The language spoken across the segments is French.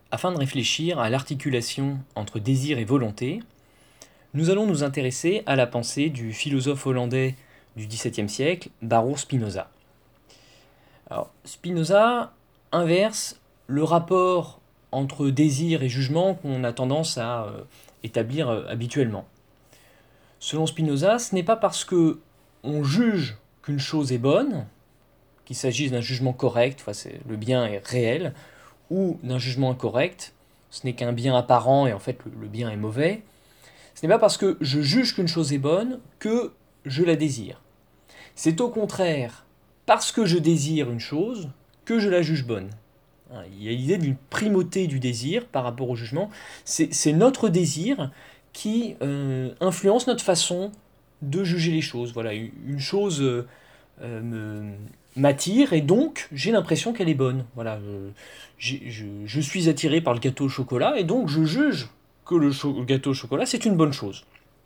Afin de réfléchir à l'articulation entre désir et volonté, nous allons nous intéresser à la pensée du philosophe hollandais du XVIIe siècle, Baruch Spinoza. Alors, Spinoza inverse le rapport entre désir et jugement qu'on a tendance à établir habituellement. Selon Spinoza, ce n'est pas parce que on juge qu'une chose est bonne, qu'il s'agisse d'un jugement correct, le bien est réel, ou d'un jugement incorrect, ce n'est qu'un bien apparent et en fait le bien est mauvais. Ce n'est pas parce que je juge qu'une chose est bonne que je la désire. C'est au contraire parce que je désire une chose que je la juge bonne. Il y a l'idée d'une primauté du désir par rapport au jugement. C'est notre désir qui influence notre façon de juger les choses. Voilà, une chose m'attire et donc j'ai l'impression qu'elle est bonne. Voilà, je suis attiré par le gâteau au chocolat et donc je juge que le gâteau au chocolat c'est une bonne chose.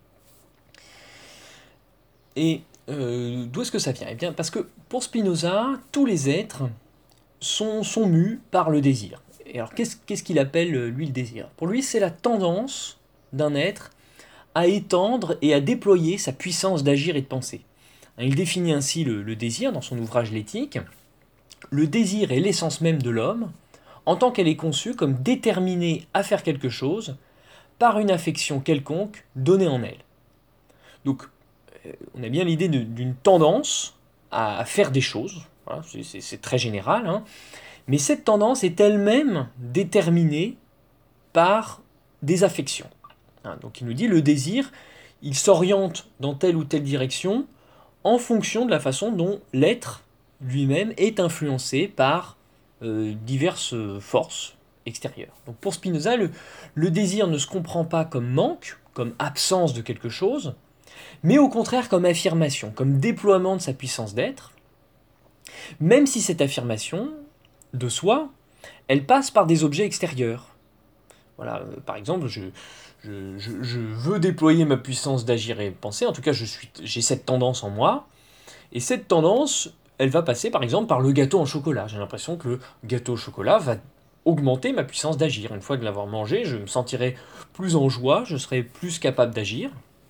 Et d'où est-ce que ça vient? Eh bien, parce que pour Spinoza, tous les êtres sont mus par le désir. Et alors, qu'est-ce qu'il appelle, lui, le désir? Pour lui, c'est la tendance d'un être à étendre et à déployer sa puissance d'agir et de penser. Il définit ainsi le désir dans son ouvrage L'éthique. Le désir est l'essence même de l'homme, en tant qu'elle est conçue comme déterminée à faire quelque chose par une affection quelconque donnée en elle. Donc, on a bien l'idée d'une tendance à faire des choses. Voilà, c'est très général, hein. Mais cette tendance est elle-même déterminée par des affections. Donc il nous dit le désir, il s'oriente dans telle ou telle direction en fonction de la façon dont l'être lui-même est influencé par diverses forces extérieures. Donc pour Spinoza, le désir ne se comprend pas comme manque, comme absence de quelque chose, mais au contraire comme affirmation, comme déploiement de sa puissance d'être, même si cette affirmation de soi, elle passe par des objets extérieurs. Voilà, par exemple, je veux déployer ma puissance d'agir et de penser, en tout cas j'ai cette tendance en moi, et cette tendance, elle va passer par exemple par le gâteau en chocolat. J'ai l'impression que le gâteau au chocolat va augmenter ma puissance d'agir. Une fois de l'avoir mangé, je me sentirai plus en joie, je serai plus capable d'agir.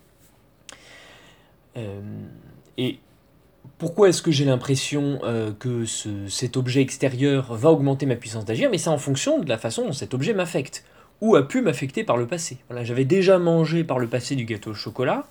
Et pourquoi est-ce que j'ai l'impression que cet objet extérieur va augmenter ma puissance d'agir? Mais c'est en fonction de la façon dont cet objet m'affecte, ou a pu m'affecter par le passé. Voilà, j'avais déjà mangé par le passé du gâteau au chocolat,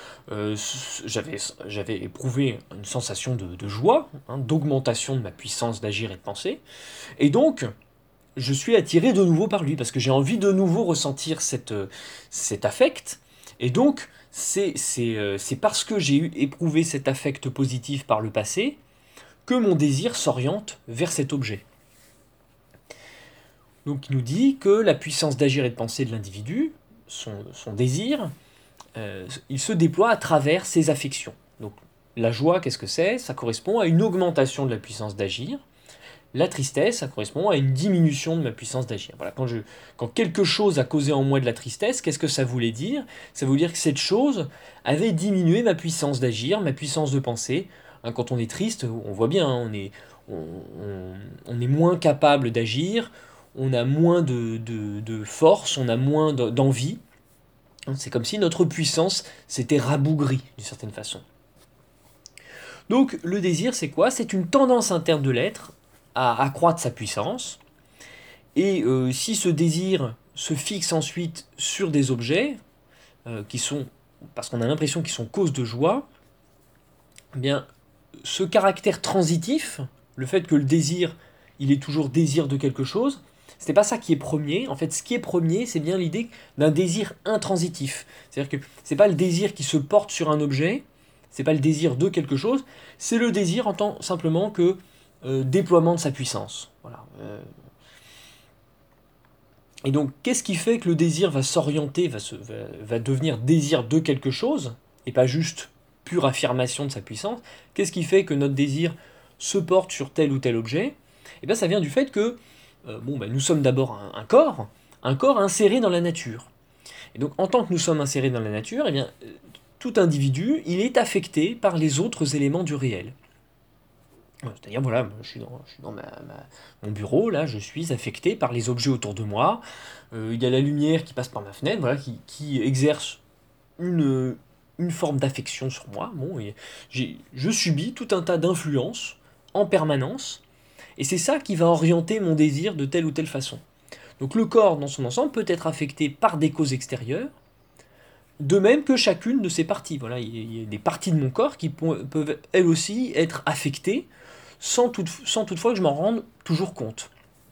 j'avais éprouvé une sensation de joie, hein, d'augmentation de ma puissance d'agir et de penser, et donc je suis attiré de nouveau par lui, parce que j'ai envie de nouveau ressentir cet affect, et donc c'est parce que j'ai éprouvé cet affect positif par le passé que mon désir s'oriente vers cet objet. Donc il nous dit que la puissance d'agir et de penser de l'individu, son désir, il se déploie à travers ses affections. Donc la joie, qu'est-ce que c'est? Ça correspond à une augmentation de la puissance d'agir. La tristesse, ça correspond à une diminution de ma puissance d'agir. Voilà, quand quelque chose a causé en moi de la tristesse, qu'est-ce que ça voulait dire? Ça voulait dire que cette chose avait diminué ma puissance d'agir, ma puissance de penser. Hein, quand on est triste, on voit bien, hein, on est moins capable d'agir, on a moins de force, on a moins d'envie. C'est comme si notre puissance s'était rabougrie d'une certaine façon. Donc le désir, c'est quoi? C'est une tendance interne de l'être à accroître sa puissance. Et si ce désir se fixe ensuite sur des objets, qui sont, parce qu'on a l'impression qu'ils sont cause de joie, eh bien, ce caractère transitif, le fait que le désir, il est toujours désir de quelque chose, ce n'est pas ça qui est premier. En fait, ce qui est premier, c'est bien l'idée d'un désir intransitif. C'est-à-dire que c'est pas le désir qui se porte sur un objet, c'est pas le désir de quelque chose, c'est le désir en tant simplement que déploiement de sa puissance. Voilà. Et donc, qu'est-ce qui fait que le désir va s'orienter, va devenir désir de quelque chose, et pas juste pure affirmation de sa puissance? Qu'est-ce qui fait que notre désir se porte sur tel ou tel objet? Et bien, ça vient du fait que nous sommes d'abord un corps inséré dans la nature. Et donc, en tant que nous sommes insérés dans la nature, eh bien, tout individu, il est affecté par les autres éléments du réel. C'est-à-dire, voilà, je suis dans mon bureau, là, je suis affecté par les objets autour de moi. Il y a la lumière qui passe par ma fenêtre, voilà, qui exerce une, une forme d'affection sur moi. Bon, et je subis tout un tas d'influences en permanence, et c'est ça qui va orienter mon désir de telle ou telle façon. Donc le corps dans son ensemble peut être affecté par des causes extérieures, de même que chacune de ces parties. Voilà, il y a des parties de mon corps qui peuvent elles aussi être affectées sans toutefois que je m'en rende toujours compte.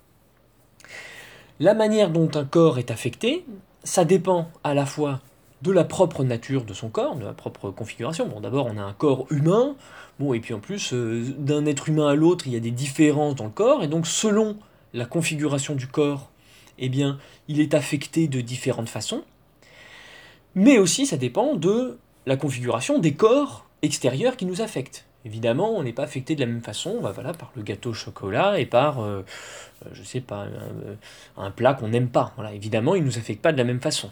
La manière dont un corps est affecté, ça dépend à la fois de la propre nature de son corps, de la propre configuration. Bon, d'abord, on a un corps humain, bon, et puis en plus, d'un être humain à l'autre, il y a des différences dans le corps, et donc selon la configuration du corps, eh bien, il est affecté de différentes façons. Mais aussi, ça dépend de la configuration des corps extérieurs qui nous affectent. Évidemment, on n'est pas affecté de la même façon, bah voilà, par le gâteau au chocolat et par, je sais pas, un plat qu'on n'aime pas. Voilà, évidemment, il ne nous affecte pas de la même façon.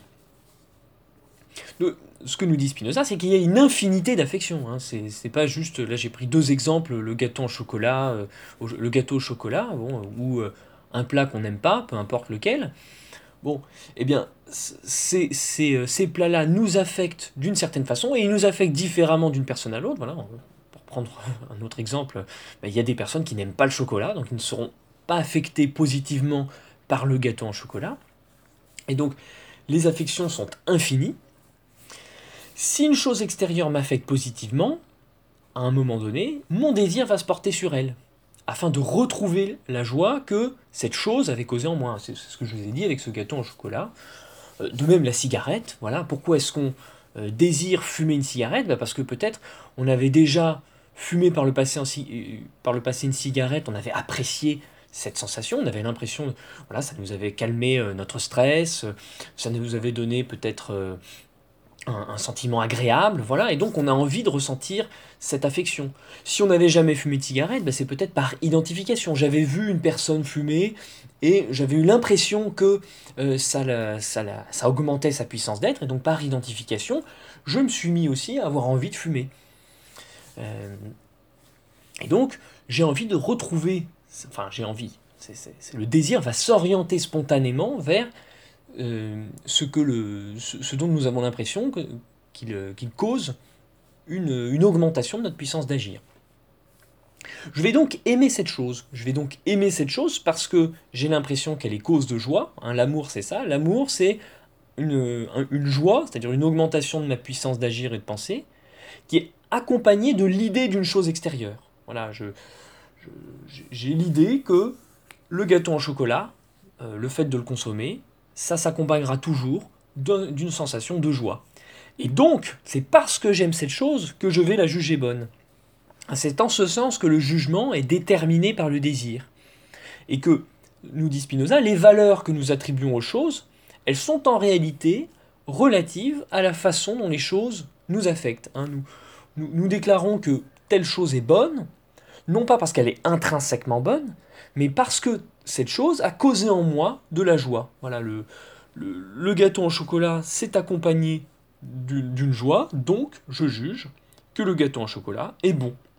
Ce que nous dit Spinoza, c'est qu'il y a une infinité d'affections. Hein. C'est pas juste, là j'ai pris deux exemples, le gâteau au chocolat, bon, ou un plat qu'on n'aime pas, peu importe lequel. Bon, eh bien, ces plats-là nous affectent d'une certaine façon, et ils nous affectent différemment d'une personne à l'autre. Voilà, pour prendre un autre exemple, il y a des personnes qui n'aiment pas le chocolat, donc ils ne seront pas affectés positivement par le gâteau en chocolat. Et donc, les affections sont infinies. Si une chose extérieure m'affecte positivement, à un moment donné, mon désir va se porter sur elle, afin de retrouver la joie que cette chose avait causée en moi. C'est ce que je vous ai dit avec ce gâteau au chocolat. De même la cigarette, voilà. Pourquoi est-ce qu'on désire fumer une cigarette ? Parce que peut-être on avait déjà fumé par le passé une cigarette, on avait apprécié cette sensation, on avait l'impression, voilà, ça nous avait calmé notre stress, ça nous avait donné peut-être un sentiment agréable, voilà, et donc on a envie de ressentir cette affection. Si on n'avait jamais fumé de cigarette, c'est peut-être par identification. J'avais vu une personne fumer et j'avais eu l'impression que ça augmentait sa puissance d'être, et donc par identification, je me suis mis aussi à avoir envie de fumer. Et donc, j'ai envie de retrouver, enfin j'ai envie, le désir va s'orienter spontanément vers ce dont nous avons l'impression qu'il cause une augmentation de notre puissance d'agir. Je vais donc aimer cette chose. Je vais donc aimer cette chose parce que j'ai l'impression qu'elle est cause de joie. Hein, l'amour, c'est ça. L'amour, c'est une joie, c'est-à-dire une augmentation de ma puissance d'agir et de penser, qui est accompagnée de l'idée d'une chose extérieure. Voilà, j'ai l'idée que le gâteau en chocolat, le fait de le consommer, ça s'accompagnera toujours d'une sensation de joie. Et donc, c'est parce que j'aime cette chose que je vais la juger bonne. C'est en ce sens que le jugement est déterminé par le désir. Et que, nous dit Spinoza, les valeurs que nous attribuons aux choses, elles sont en réalité relatives à la façon dont les choses nous affectent. Hein. Nous déclarons que telle chose est bonne, non pas parce qu'elle est intrinsèquement bonne, mais parce que cette chose a causé en moi de la joie. Voilà, le gâteau au chocolat s'est accompagné d'une joie, donc je juge que le gâteau au chocolat est bon.